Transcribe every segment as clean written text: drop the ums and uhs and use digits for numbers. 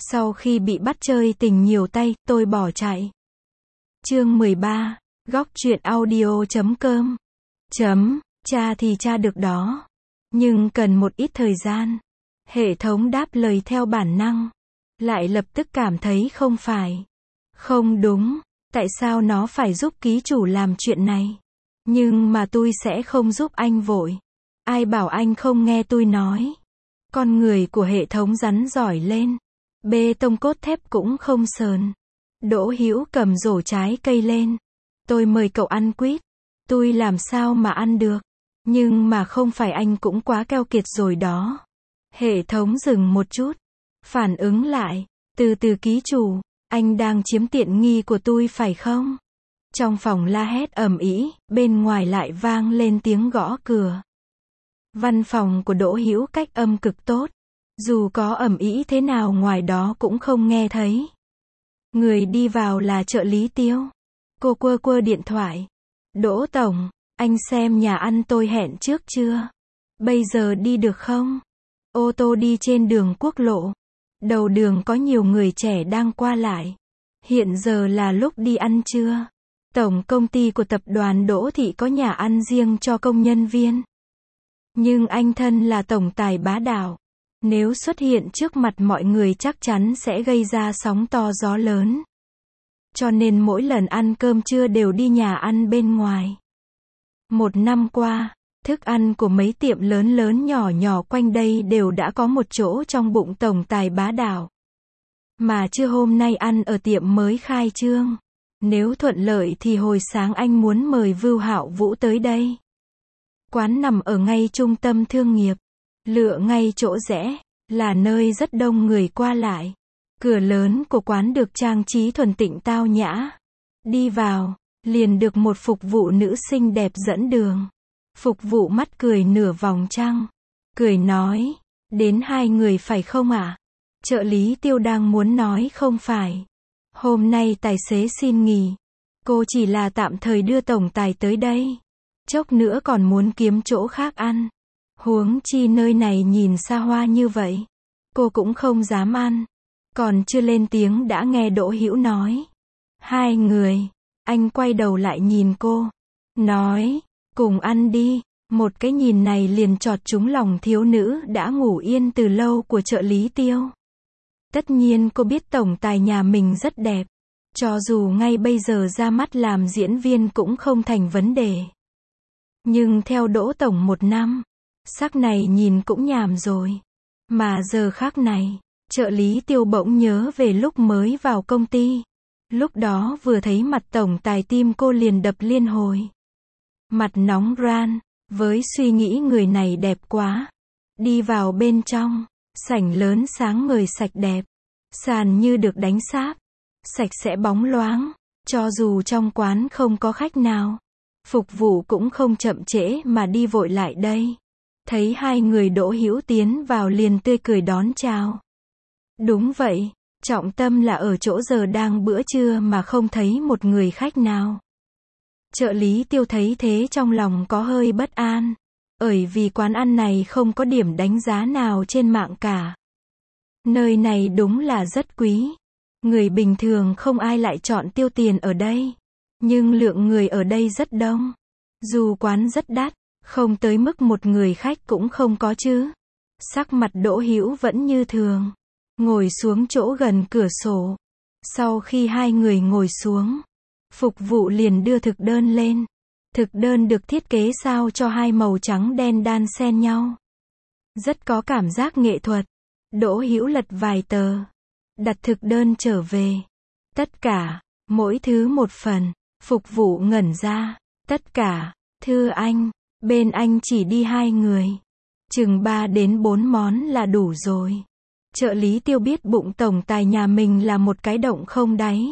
Sau khi bị bắt chơi tình nhiều tay, tôi bỏ chạy. Chương 13, góc truyện audio.com. Tra thì tra được đó. Nhưng cần một ít thời gian. Hệ thống đáp lời theo bản năng. Lại lập tức cảm thấy không phải. Không đúng, tại sao nó phải giúp ký chủ làm chuyện này? Nhưng mà tôi sẽ không giúp anh vội. Ai bảo anh không nghe tôi nói? Con người của hệ thống rắn giỏi lên. Bê tông cốt thép cũng không sờn. Đỗ Hữu cầm rổ trái cây lên. Tôi mời cậu ăn quýt. Tôi làm sao mà ăn được? Nhưng mà không phải anh cũng quá keo kiệt rồi đó. Hệ thống dừng một chút. Phản ứng lại. Từ từ ký chủ, anh đang chiếm tiện nghi của tôi phải không? Trong phòng la hét ầm ĩ, bên ngoài lại vang lên tiếng gõ cửa. Văn phòng của Đỗ Hữu cách âm cực tốt. Dù có ầm ĩ thế nào ngoài đó cũng không nghe thấy. Người đi vào là trợ lý Tiêu. Cô quơ điện thoại. Đỗ Tổng, anh xem nhà ăn tôi hẹn trước chưa? Bây giờ đi được không? Ô tô đi trên đường quốc lộ. Đầu đường có nhiều người trẻ đang qua lại. Hiện giờ là lúc đi ăn trưa. Tổng công ty của tập đoàn Đỗ Thị có nhà ăn riêng cho công nhân viên. Nhưng anh thân là tổng tài bá đạo. Nếu xuất hiện trước mặt mọi người chắc chắn sẽ gây ra sóng to gió lớn. Cho nên mỗi lần ăn cơm trưa đều đi nhà ăn bên ngoài. Một năm qua, thức ăn của mấy tiệm lớn nhỏ quanh đây đều đã có một chỗ trong bụng tổng tài bá đạo. Mà trưa hôm nay ăn ở tiệm mới khai trương. Nếu thuận lợi thì hồi sáng anh muốn mời Vưu Hạo Vũ tới đây. Quán nằm ở ngay trung tâm thương nghiệp. Lựa ngay chỗ rẽ, là nơi rất đông người qua lại. Cửa lớn của quán được trang trí thuần tịnh tao nhã. Đi vào, liền được một phục vụ nữ xinh đẹp dẫn đường. Phục vụ mắt cười nửa vòng trăng. Cười nói, đến hai người phải không ạ? Trợ lý Tiêu đang muốn nói không phải. Hôm nay tài xế xin nghỉ. Cô chỉ là tạm thời đưa tổng tài tới đây. Chốc nữa còn muốn kiếm chỗ khác ăn. Huống chi nơi này nhìn xa hoa như vậy. Cô cũng không dám ăn. Còn chưa lên tiếng đã nghe Đỗ Hữu nói. Hai người. Anh quay đầu lại nhìn cô. Nói, cùng ăn đi. Một cái nhìn này liền chọt trúng lòng thiếu nữ đã ngủ yên từ lâu của trợ lý Tiêu. Tất nhiên cô biết tổng tài nhà mình rất đẹp. Cho dù ngay bây giờ ra mắt làm diễn viên cũng không thành vấn đề. Nhưng theo Đỗ Tổng một năm, sắc này nhìn cũng nhàm rồi. Mà giờ khác này, trợ lý Tiêu bỗng nhớ về lúc mới vào công ty. Lúc đó vừa thấy mặt tổng tài tim cô liền đập liên hồi. Mặt nóng ran, với suy nghĩ người này đẹp quá. Đi vào bên trong, sảnh lớn sáng ngời sạch đẹp. Sàn như được đánh sáp. Sạch sẽ bóng loáng. Cho dù trong quán không có khách nào. Phục vụ cũng không chậm trễ mà đi vội lại đây. Thấy hai người Đỗ Hữu tiến vào liền tươi cười đón chào. Đúng vậy, trọng tâm là ở chỗ giờ đang bữa trưa mà không thấy một người khách nào. Trợ lý Tiêu thấy thế trong lòng có hơi bất an. Bởi vì quán ăn này không có điểm đánh giá nào trên mạng cả. Nơi này đúng là rất quý. Người bình thường không ai lại chọn tiêu tiền ở đây. Nhưng lượng người ở đây rất đông. Dù quán rất đắt, không tới mức một người khách cũng không có chứ. Sắc mặt Đỗ Hữu vẫn như thường. Ngồi xuống chỗ gần cửa sổ. Sau khi hai người ngồi xuống, phục vụ liền đưa thực đơn lên. Thực đơn được thiết kế sao cho hai màu trắng đen đan xen nhau. Rất có cảm giác nghệ thuật. Đỗ Hữu lật vài tờ. Đặt thực đơn trở về. Tất cả, mỗi thứ một phần. Phục vụ ngẩn ra. Tất cả, thưa anh, bên anh chỉ đi hai người. Chừng 3 đến 4 món là đủ rồi. Trợ lý Tiêu biết bụng tổng tài nhà mình là một cái động không đáy.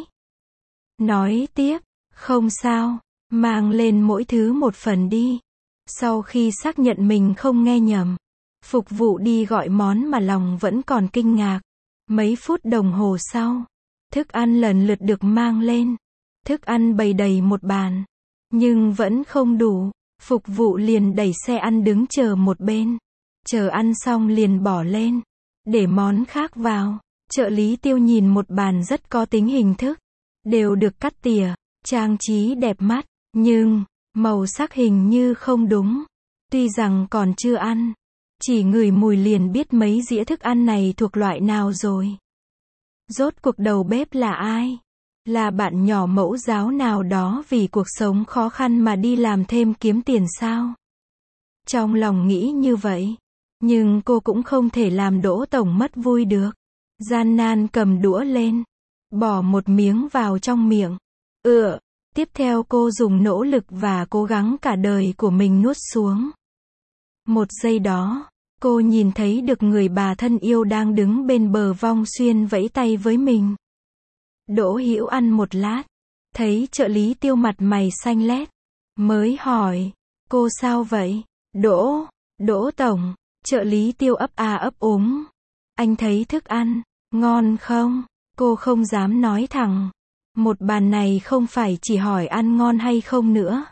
Nói tiếp, không sao, mang lên mỗi thứ một phần đi. Sau khi xác nhận mình không nghe nhầm, phục vụ đi gọi món mà lòng vẫn còn kinh ngạc. Mấy phút đồng hồ sau, thức ăn lần lượt được mang lên. Thức ăn bày đầy một bàn, nhưng vẫn không đủ. Phục vụ liền đẩy xe ăn đứng chờ một bên. Chờ ăn xong liền bỏ lên, để món khác vào. Trợ lý Tiêu nhìn một bàn rất có tính hình thức, đều được cắt tỉa, trang trí đẹp mắt, nhưng màu sắc hình như không đúng. Tuy rằng còn chưa ăn, chỉ ngửi mùi liền biết mấy dĩa thức ăn này thuộc loại nào rồi. Rốt cuộc đầu bếp là ai? Là bạn nhỏ mẫu giáo nào đó vì cuộc sống khó khăn mà đi làm thêm kiếm tiền sao? Trong lòng nghĩ như vậy, nhưng cô cũng không thể làm Đỗ Tổng mất vui được. Gian nan cầm đũa lên, bỏ một miếng vào trong miệng. Tiếp theo cô dùng nỗ lực và cố gắng cả đời của mình nuốt xuống. Một giây đó, cô nhìn thấy được người bà thân yêu đang đứng bên bờ Vong Xuyên vẫy tay với mình. Đỗ Hữu ăn một lát, thấy trợ lý Tiêu mặt mày xanh lét, mới hỏi, cô sao vậy? Đỗ Tổng, trợ lý Tiêu ấp a ấp úng. Anh thấy thức ăn ngon không? Cô không dám nói thẳng. Một bàn này không phải chỉ hỏi ăn ngon hay không nữa,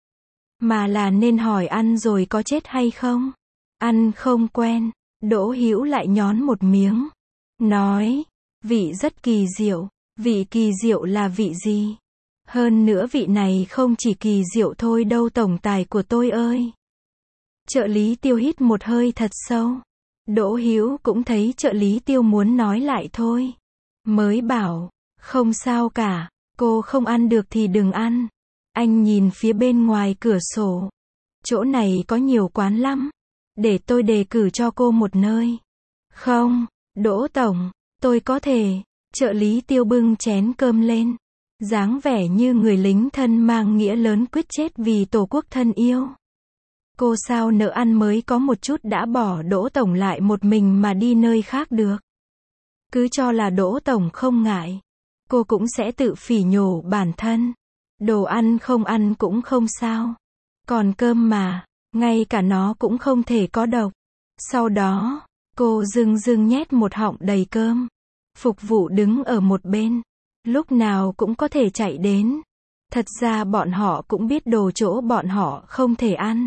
mà là nên hỏi ăn rồi có chết hay không. Ăn không quen, Đỗ Hữu lại nhón một miếng, nói, vị rất kỳ diệu. Vị kỳ diệu là vị gì? Hơn nữa vị này không chỉ kỳ diệu thôi đâu tổng tài của tôi ơi. Trợ lý Tiêu hít một hơi thật sâu. Đỗ Hữu cũng thấy trợ lý Tiêu muốn nói lại thôi, mới bảo, không sao cả, cô không ăn được thì đừng ăn. Anh nhìn phía bên ngoài cửa sổ. Chỗ này có nhiều quán lắm. Để tôi đề cử cho cô một nơi. Không, Đỗ Tổng, tôi có thể. Trợ lý Tiêu bưng chén cơm lên, dáng vẻ như người lính thân mang nghĩa lớn quyết chết vì tổ quốc thân yêu. Cô sao nỡ ăn mới có một chút đã bỏ Đỗ Tổng lại một mình mà đi nơi khác được. Cứ cho là Đỗ Tổng không ngại, cô cũng sẽ tự phỉ nhổ bản thân. Đồ ăn không ăn cũng không sao. Còn cơm mà, ngay cả nó cũng không thể có độc. Sau đó, cô dưng nhét một họng đầy cơm. Phục vụ đứng ở một bên, lúc nào cũng có thể chạy đến. Thật ra bọn họ cũng biết đồ chỗ bọn họ không thể ăn.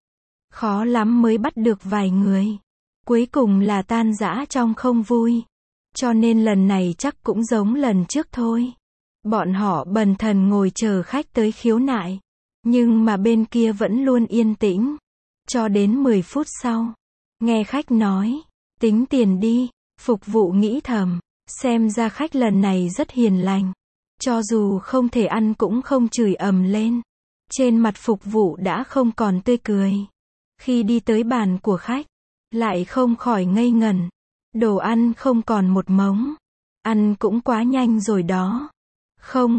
Khó lắm mới bắt được vài người. Cuối cùng là tan rã trong không vui. Cho nên lần này chắc cũng giống lần trước thôi. Bọn họ bần thần ngồi chờ khách tới khiếu nại. Nhưng mà bên kia vẫn luôn yên tĩnh. Cho đến 10 phút sau, nghe khách nói, tính tiền đi. Phục vụ nghĩ thầm, xem ra khách lần này rất hiền lành. Cho dù không thể ăn cũng không chửi ầm lên. Trên mặt phục vụ đã không còn tươi cười. Khi đi tới bàn của khách, lại không khỏi ngây ngẩn. Đồ ăn không còn một mống. Ăn cũng quá nhanh rồi đó. Không,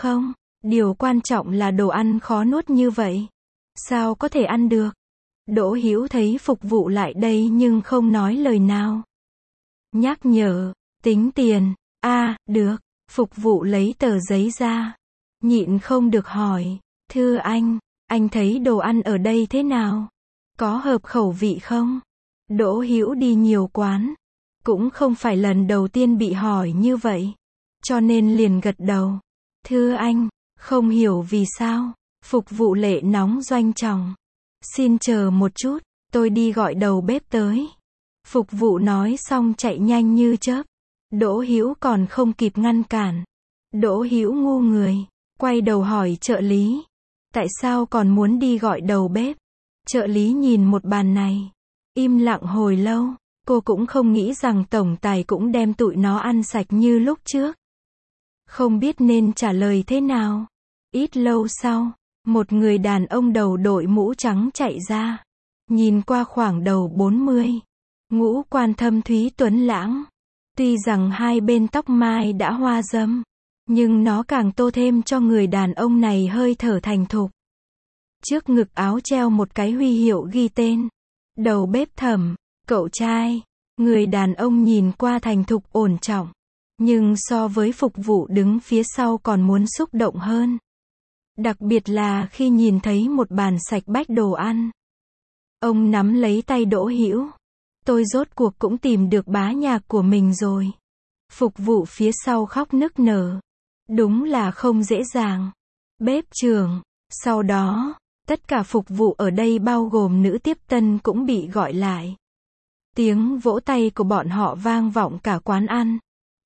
điều quan trọng là đồ ăn khó nuốt như vậy. Sao có thể ăn được? Đỗ Hữu thấy phục vụ lại đây nhưng không nói lời nào. Nhắc nhở, tính tiền. Được. Phục vụ lấy tờ giấy ra. Nhịn không được hỏi, thưa anh thấy đồ ăn ở đây thế nào? Có hợp khẩu vị không? Đỗ Hữu đi nhiều quán, cũng không phải lần đầu tiên bị hỏi như vậy, cho nên liền gật đầu. Thưa anh, không hiểu vì sao. Phục vụ lệ nóng doanh trọng. Xin chờ một chút, tôi đi gọi đầu bếp tới. Phục vụ nói xong chạy nhanh như chớp. Đỗ Hữu còn không kịp ngăn cản. Đỗ Hữu ngu người, quay đầu hỏi trợ lý. Tại sao còn muốn đi gọi đầu bếp? Trợ lý nhìn một bàn này, im lặng hồi lâu. Cô cũng không nghĩ rằng tổng tài cũng đem tụi nó ăn sạch như lúc trước. Không biết nên trả lời thế nào. Ít lâu sau, một người đàn ông đầu đội mũ trắng chạy ra. Nhìn qua khoảng đầu 40. Ngũ quan thâm thúy tuấn lãng. Tuy rằng hai bên tóc mai đã hoa râm, nhưng nó càng tô thêm cho người đàn ông này hơi thở thành thục. Trước ngực áo treo một cái huy hiệu ghi tên. Đầu bếp Thẩm, cậu trai. Người đàn ông nhìn qua thành thục ổn trọng, nhưng so với phục vụ đứng phía sau còn muốn xúc động hơn. Đặc biệt là khi nhìn thấy một bàn sạch bách đồ ăn. Ông nắm lấy tay Đỗ Hữu. Tôi rốt cuộc cũng tìm được bá nhạc của mình rồi. Phục vụ phía sau khóc nức nở. Đúng là không dễ dàng. Bếp trưởng. Sau đó, tất cả phục vụ ở đây bao gồm nữ tiếp tân cũng bị gọi lại. Tiếng vỗ tay của bọn họ vang vọng cả quán ăn.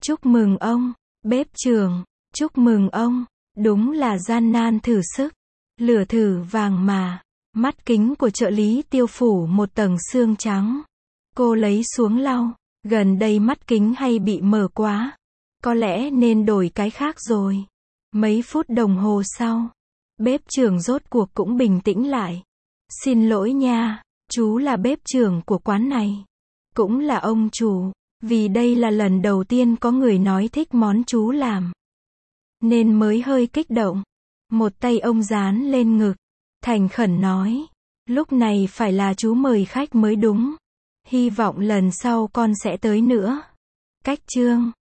Chúc mừng ông, bếp trưởng, chúc mừng ông. Đúng là gian nan thử sức. Lửa thử vàng mà. Mắt kính của trợ lý Tiêu phủ một tầng xương trắng. Cô lấy xuống lau. Gần đây mắt kính hay bị mờ quá. Có lẽ nên đổi cái khác rồi. Mấy phút đồng hồ sau, bếp trưởng rốt cuộc cũng bình tĩnh lại. Xin lỗi nha, chú là bếp trưởng của quán này. Cũng là ông chủ, vì đây là lần đầu tiên có người nói thích món chú làm. Nên mới hơi kích động. Một tay ông dán lên ngực, thành khẩn nói. Lúc này phải là chú mời khách mới đúng. Hy vọng lần sau con sẽ tới nữa. Cách chương